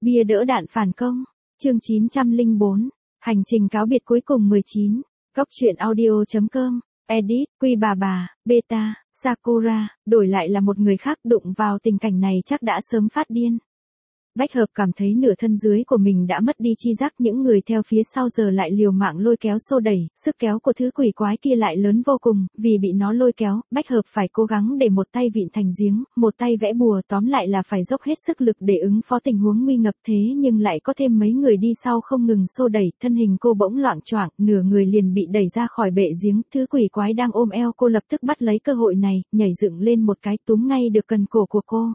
Bia đỡ đạn phản công. Chương 904. Hành trình cáo biệt cuối cùng 19. Góc truyện audio.com. Edit, Quy bà, Beta, Sakura, đổi lại là một người khác đụng vào tình cảnh này chắc đã sớm phát điên. Bách hợp cảm thấy nửa thân dưới của mình đã mất đi chi giác, những người theo phía sau giờ lại liều mạng lôi kéo xô đẩy, sức kéo của thứ quỷ quái kia lại lớn vô cùng, vì bị nó lôi kéo, bách hợp phải cố gắng để một tay vịn thành giếng, một tay vẽ bùa, tóm lại là phải dốc hết sức lực để ứng phó tình huống nguy ngập thế nhưng lại có thêm mấy người đi sau không ngừng xô đẩy, thân hình cô bỗng loạng choạng, nửa người liền bị đẩy ra khỏi bệ giếng, thứ quỷ quái đang ôm eo cô lập tức bắt lấy cơ hội này, nhảy dựng lên một cái túm ngay được cần cổ của cô.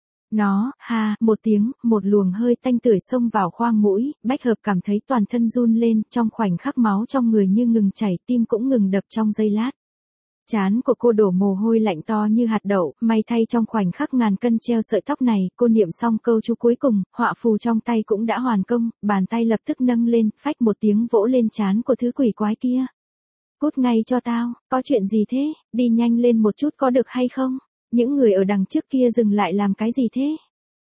Nó, một tiếng, một luồng hơi tanh tưởi xông vào khoang mũi, bách hợp cảm thấy toàn thân run lên, trong khoảnh khắc máu trong người như ngừng chảy, tim cũng ngừng đập trong giây lát. Trán của cô đổ mồ hôi lạnh to như hạt đậu, may thay trong khoảnh khắc ngàn cân treo sợi tóc này, cô niệm xong câu chú cuối cùng, họa phù trong tay cũng đã hoàn công, bàn tay lập tức nâng lên, phách một tiếng vỗ lên trán của thứ quỷ quái kia. Cút ngay cho tao, có chuyện gì thế, đi nhanh lên một chút có được hay không? Những người ở đằng trước kia dừng lại làm cái gì thế?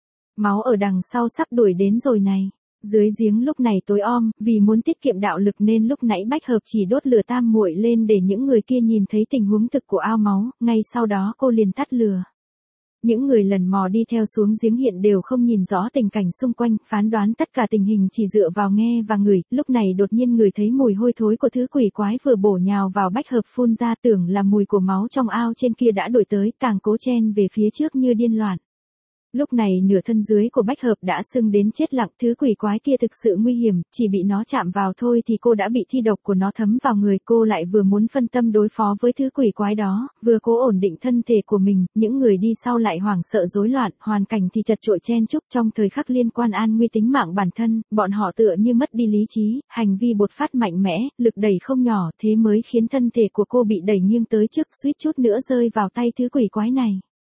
Máu ở đằng sau sắp đuổi đến rồi này. Dưới giếng lúc này tối om, vì muốn tiết kiệm đạo lực nên lúc nãy bách hợp chỉ đốt lửa tam muội lên để những người kia nhìn thấy tình huống thực của ao máu, ngay sau đó cô liền tắt lửa. Những người lần mò đi theo xuống giếng hiện đều không nhìn rõ tình cảnh xung quanh, phán đoán tất cả tình hình chỉ dựa vào nghe và ngửi, lúc này đột nhiên người thấy mùi hôi thối của thứ quỷ quái vừa bổ nhào vào bách hợp phun ra, tưởng là mùi của máu trong ao trên kia đã đuổi tới, càng cố chen về phía trước như điên loạn. Lúc này nửa thân dưới của bách hợp đã sưng đến chết lặng, thứ quỷ quái kia thực sự nguy hiểm, chỉ bị nó chạm vào thôi thì cô đã bị thi độc của nó thấm vào người, cô lại vừa muốn phân tâm đối phó với thứ quỷ quái đó, vừa cố ổn định thân thể của mình, những người đi sau lại hoảng sợ rối loạn, hoàn cảnh thì chật chội chen chúc, trong thời khắc liên quan an nguy tính mạng bản thân, bọn họ tựa như mất đi lý trí, hành vi bột phát mạnh mẽ, lực đẩy không nhỏ, thế mới khiến thân thể của cô bị đẩy nghiêng tới trước, suýt chút nữa rơi vào tay thứ quỷ quái này.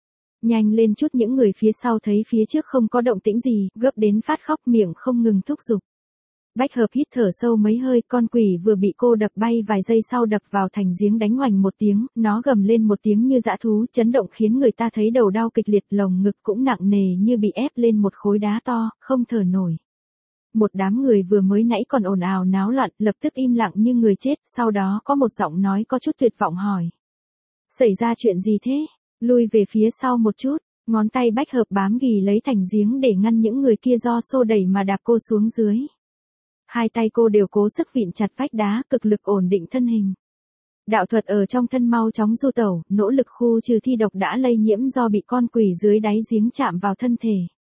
Nhanh lên chút, những người phía sau thấy phía trước không có động tĩnh gì, gấp đến phát khóc, miệng không ngừng thúc giục. Bách hợp hít thở sâu mấy hơi, con quỷ vừa bị cô đập bay vài giây sau đập vào thành giếng đánh oành một tiếng, nó gầm lên một tiếng như dã thú, chấn động khiến người ta thấy đầu đau kịch liệt, lồng ngực cũng nặng nề như bị ép lên một khối đá to, không thở nổi. Một đám người vừa mới nãy còn ồn ào náo loạn, lập tức im lặng như người chết, sau đó có một giọng nói có chút tuyệt vọng hỏi. Xảy ra chuyện gì thế? Lui về phía sau một chút, ngón tay bách hợp bám ghì lấy thành giếng để ngăn những người kia do xô đẩy mà đạp cô xuống dưới. Hai tay cô đều cố sức vịn chặt vách đá, cực lực ổn định thân hình. Đạo thuật ở trong thân mau chóng du tẩu, nỗ lực khu trừ thi độc đã lây nhiễm do bị con quỷ dưới đáy giếng chạm vào thân thể.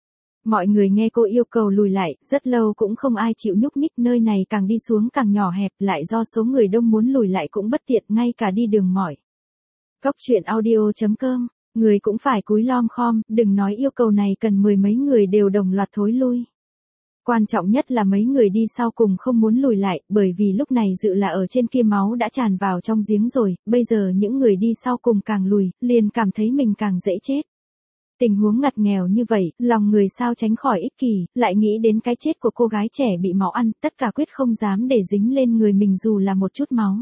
Mọi người nghe cô yêu cầu lùi lại, rất lâu cũng không ai chịu nhúc nhích, nơi này càng đi xuống càng nhỏ hẹp, lại do số người đông muốn lùi lại cũng bất tiện, ngay cả đi đường mỏi. Góc truyện audio.com, người cũng phải cúi lom khom, đừng nói yêu cầu này cần mười mấy người đều đồng loạt thối lui. Quan trọng nhất là mấy người đi sau cùng không muốn lùi lại, bởi vì lúc này dự là ở trên kia máu đã tràn vào trong giếng rồi, bây giờ những người đi sau cùng càng lùi, liền cảm thấy mình càng dễ chết. Tình huống ngặt nghèo như vậy, lòng người sao tránh khỏi ích kỷ, lại nghĩ đến cái chết của cô gái trẻ bị máu ăn, tất cả quyết không dám để dính lên người mình dù là một chút máu.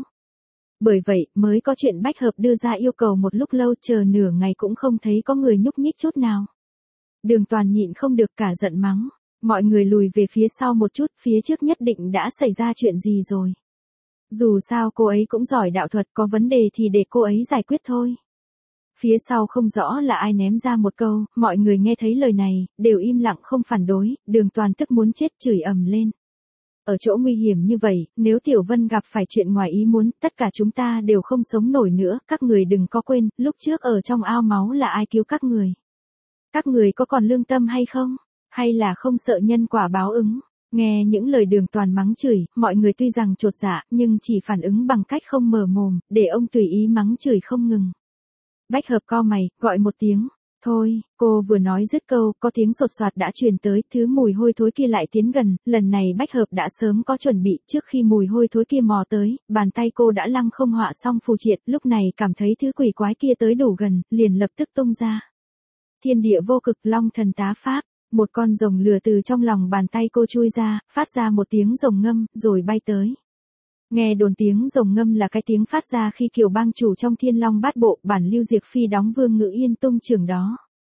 Bởi vậy, mới có chuyện bách hợp đưa ra yêu cầu một lúc lâu, chờ nửa ngày cũng không thấy có người nhúc nhích chút nào. Đường Toàn nhịn không được cả giận mắng. Mọi người lùi về phía sau một chút, phía trước nhất định đã xảy ra chuyện gì rồi. Dù sao cô ấy cũng giỏi đạo thuật, có vấn đề thì để cô ấy giải quyết thôi. Phía sau không rõ là ai ném ra một câu, mọi người nghe thấy lời này, đều im lặng không phản đối, Đường Toàn tức muốn chết chửi ầm lên. Ở chỗ nguy hiểm như vậy, nếu Tiểu Vân gặp phải chuyện ngoài ý muốn, tất cả chúng ta đều không sống nổi nữa, các người đừng có quên, lúc trước ở trong ao máu là ai cứu các người. Các người có còn lương tâm hay không? Hay là không sợ nhân quả báo ứng? Nghe những lời Đường Toàn mắng chửi, mọi người tuy rằng chột dạ, nhưng chỉ phản ứng bằng cách không mở mồm, để ông tùy ý mắng chửi không ngừng. Bách hợp cau mày, gọi một tiếng. Thôi, cô vừa nói dứt câu, có tiếng sột soạt đã truyền tới, thứ mùi hôi thối kia lại tiến gần, lần này bách hợp đã sớm có chuẩn bị, trước khi mùi hôi thối kia mò tới, bàn tay cô đã lăng không họa xong phù triện, lúc này cảm thấy thứ quỷ quái kia tới đủ gần, liền lập tức tung ra. Thiên địa vô cực long thần tá pháp, một con rồng lửa từ trong lòng bàn tay cô chui ra, phát ra một tiếng rồng ngâm, rồi bay tới. Nghe đồn tiếng rồng ngâm là cái tiếng phát ra khi Kiều Bang chủ trong Thiên Long Bát Bộ, bản Lưu Diệc Phi đóng Vương Ngữ Yên Tung trường đó.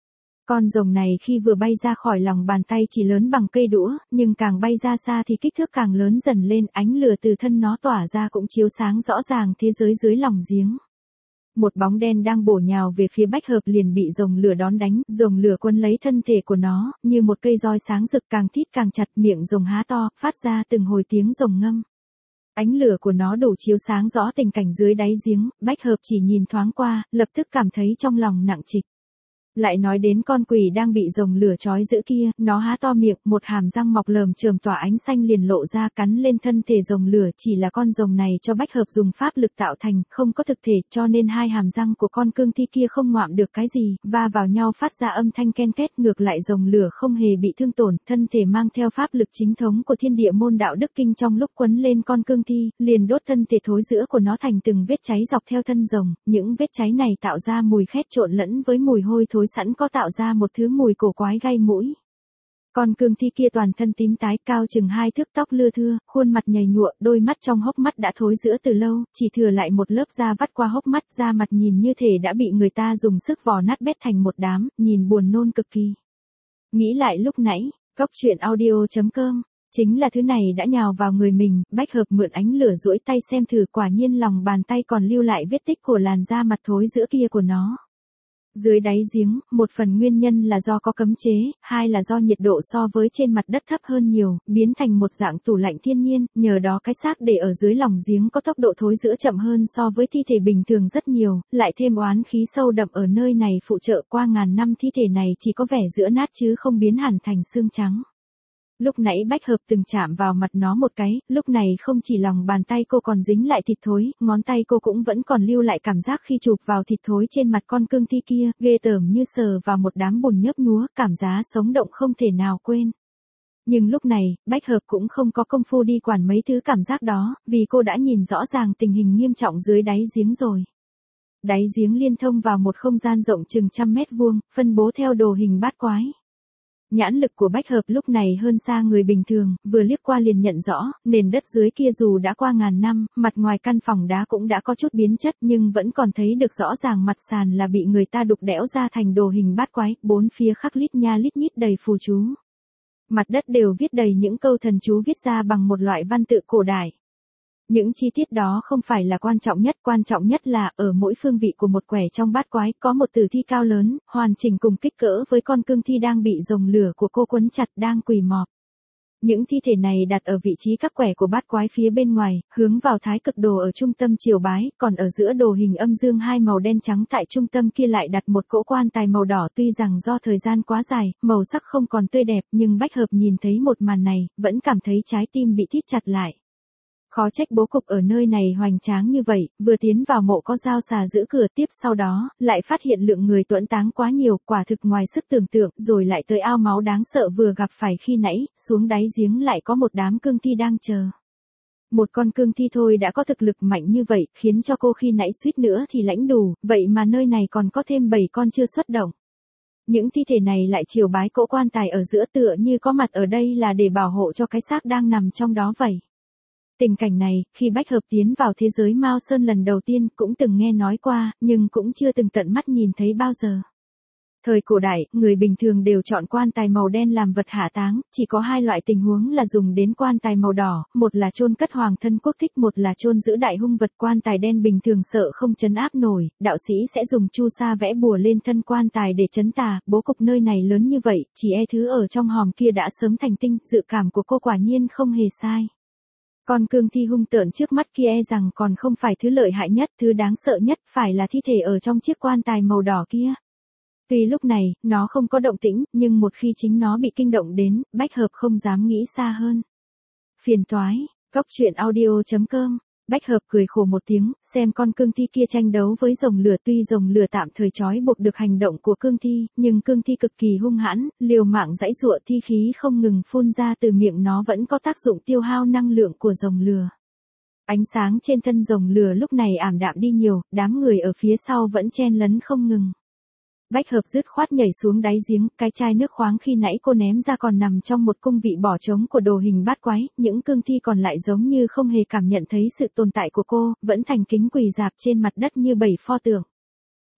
Con rồng này khi vừa bay ra khỏi lòng bàn tay chỉ lớn bằng cây đũa, nhưng càng bay ra xa thì kích thước càng lớn dần lên, ánh lửa từ thân nó tỏa ra cũng chiếu sáng rõ ràng thế giới dưới lòng giếng. Một bóng đen đang bổ nhào về phía Bách Hợp liền bị rồng lửa đón đánh, rồng lửa quấn lấy thân thể của nó, như một cây roi sáng rực càng thít càng chặt, miệng rồng há to, phát ra từng hồi tiếng rồng ngâm. Ánh lửa của nó đủ chiếu sáng rõ tình cảnh dưới đáy giếng, Bách Hợp chỉ nhìn thoáng qua, lập tức cảm thấy trong lòng nặng trịch. Lại nói đến con quỷ đang bị rồng lửa trói giữ kia, nó há to miệng, một hàm răng mọc lởm chởm tỏa ánh xanh liền lộ ra cắn lên thân thể rồng lửa, chỉ là con rồng này cho Bách Hợp dùng pháp lực tạo thành, không có thực thể, cho nên hai hàm răng của con cương thi kia không ngoạm được cái gì, va vào nhau phát ra âm thanh ken két, ngược lại rồng lửa không hề bị thương tổn, thân thể mang theo pháp lực chính thống của Thiên Địa Môn Đạo Đức Kinh trong lúc quấn lên con cương thi, liền đốt thân thể thối rữa của nó thành từng vết cháy dọc theo thân rồng, những vết cháy này tạo ra mùi khét trộn lẫn với mùi hôi thối sẵn có tạo ra một thứ mùi cổ quái gai mũi. Con cương thi kia toàn thân tím tái, cao chừng 2 thước, tóc lưa thưa, khuôn mặt nhầy nhụa, đôi mắt trong hốc mắt đã thối rữa từ lâu, chỉ thừa lại một lớp da vắt qua hốc mắt, da mặt nhìn như thể đã bị người ta dùng sức vò nát bét thành một đám, nhìn buồn nôn cực kỳ. Nghĩ lại lúc nãy, coctruyện.audio.com, chính là thứ này đã nhào vào người mình, Bách Hợp mượn ánh lửa duỗi tay xem thử, quả nhiên lòng bàn tay còn lưu lại vết tích của làn da mặt thối rữa kia của nó. Dưới đáy giếng, một phần nguyên nhân là do có cấm chế, hai là do nhiệt độ so với trên mặt đất thấp hơn nhiều, biến thành một dạng tủ lạnh thiên nhiên, nhờ đó cái xác để ở dưới lòng giếng có tốc độ thối rữa chậm hơn so với thi thể bình thường rất nhiều, lại thêm oán khí sâu đậm ở nơi này phụ trợ, qua ngàn năm thi thể này chỉ có vẻ rữa nát chứ không biến hẳn thành xương trắng. Lúc nãy Bách Hợp từng chạm vào mặt nó một cái, lúc này không chỉ lòng bàn tay cô còn dính lại thịt thối, ngón tay cô cũng vẫn còn lưu lại cảm giác khi chụp vào thịt thối trên mặt con cương thi kia, ghê tởm như sờ vào một đám bùn nhấp nhúa, cảm giác sống động không thể nào quên. Nhưng lúc này, Bách Hợp cũng không có công phu đi quản mấy thứ cảm giác đó, vì cô đã nhìn rõ ràng tình hình nghiêm trọng dưới đáy giếng rồi. Đáy giếng liên thông vào một không gian rộng chừng 100 mét vuông, phân bố theo đồ hình bát quái. Nhãn lực của Bách Hợp lúc này hơn xa người bình thường, vừa liếc qua liền nhận rõ, nền đất dưới kia dù đã qua ngàn năm, mặt ngoài căn phòng đá cũng đã có chút biến chất nhưng vẫn còn thấy được rõ ràng mặt sàn là bị người ta đục đẽo ra thành đồ hình bát quái, bốn phía khắc lít nha lít nhít đầy phù chú. Mặt đất đều viết đầy những câu thần chú viết ra bằng một loại văn tự cổ đại. Những chi tiết đó không phải là quan trọng nhất là, ở mỗi phương vị của một quẻ trong bát quái, có một tử thi cao lớn, hoàn chỉnh cùng kích cỡ với con cương thi đang bị rồng lửa của cô quấn chặt đang quỳ mọp. Những thi thể này đặt ở vị trí các quẻ của bát quái phía bên ngoài, hướng vào thái cực đồ ở trung tâm triều bái, còn ở giữa đồ hình âm dương hai màu đen trắng tại trung tâm kia lại đặt một cỗ quan tài màu đỏ, tuy rằng do thời gian quá dài, màu sắc không còn tươi đẹp, nhưng Bách Hợp nhìn thấy một màn này, vẫn cảm thấy trái tim bị thít chặt lại. Khó trách bố cục ở nơi này hoành tráng như vậy, vừa tiến vào mộ có dao xà giữ cửa, tiếp sau đó, lại phát hiện lượng người tuẫn táng quá nhiều, quả thực ngoài sức tưởng tượng, rồi lại tới ao máu đáng sợ vừa gặp phải khi nãy, xuống đáy giếng lại có một đám cương thi đang chờ. Một con cương thi thôi đã có thực lực mạnh như vậy, khiến cho cô khi nãy suýt nữa thì lãnh đủ, vậy mà nơi này còn có thêm 7 con chưa xuất động. Những thi thể này lại triều bái cỗ quan tài ở giữa, tựa như có mặt ở đây là để bảo hộ cho cái xác đang nằm trong đó vậy. Tình cảnh này, khi Bách Hợp tiến vào thế giới Mao Sơn lần đầu tiên cũng từng nghe nói qua, nhưng cũng chưa từng tận mắt nhìn thấy bao giờ. Thời cổ đại, người bình thường đều chọn quan tài màu đen làm vật hạ táng, chỉ có hai loại tình huống là dùng đến quan tài màu đỏ, một là chôn cất hoàng thân quốc thích, một là chôn giữ đại hung vật. Quan tài đen bình thường sợ không trấn áp nổi, đạo sĩ sẽ dùng chu sa vẽ bùa lên thân quan tài để trấn tà, bố cục nơi này lớn như vậy, chỉ e thứ ở trong hòm kia đã sớm thành tinh, dự cảm của cô quả nhiên không hề sai. Con cương thi hung tợn trước mắt kia e rằng còn không phải thứ lợi hại nhất, thứ đáng sợ nhất phải là thi thể ở trong chiếc quan tài màu đỏ kia. Tuy lúc này, nó không có động tĩnh, nhưng một khi chính nó bị kinh động đến, Bách Hợp không dám nghĩ xa hơn. Phiền toái, coctruyện.audio.com, Bách Hợp cười khổ một tiếng, xem con cương thi kia tranh đấu với rồng lửa, tuy rồng lửa tạm thời trói buộc được hành động của cương thi, nhưng cương thi cực kỳ hung hãn, liều mạng giãy giụa, thi khí không ngừng phun ra từ miệng nó vẫn có tác dụng tiêu hao năng lượng của rồng lửa. Ánh sáng trên thân rồng lửa lúc này ảm đạm đi nhiều, đám người ở phía sau vẫn chen lấn không ngừng. Bách Hợp dứt khoát nhảy xuống đáy giếng, cái chai nước khoáng khi nãy cô ném ra còn nằm trong một cung vị bỏ trống của đồ hình bát quái, những cương thi còn lại giống như không hề cảm nhận thấy sự tồn tại của cô, vẫn thành kính quỳ rạp trên mặt đất như 7 pho tượng.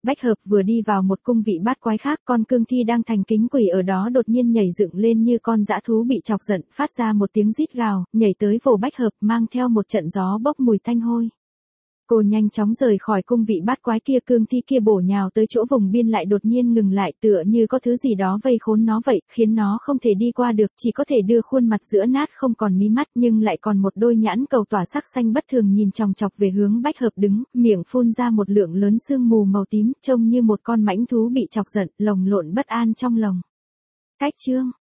Bách hợp vừa đi vào một cung vị bát quái khác, con cương thi đang thành kính quỷ ở đó đột nhiên nhảy dựng lên như con dã thú bị chọc giận, phát ra một tiếng rít gào, nhảy tới vồ bách hợp, mang theo một trận gió bốc mùi tanh hôi. Cô nhanh chóng rời khỏi cung vị bát quái kia, cương thi kia bổ nhào tới chỗ vùng biên lại đột nhiên ngừng lại, tựa như có thứ gì đó vây khốn nó vậy, khiến nó không thể đi qua được, chỉ có thể đưa khuôn mặt giữa nát không còn mí mắt nhưng lại còn một đôi nhãn cầu tỏa sắc xanh bất thường nhìn chòng chọc về hướng bách hợp đứng, miệng phun ra một lượng lớn sương mù màu tím, trông như một con mãnh thú bị chọc giận, lồng lộn bất an trong lòng. Cách chương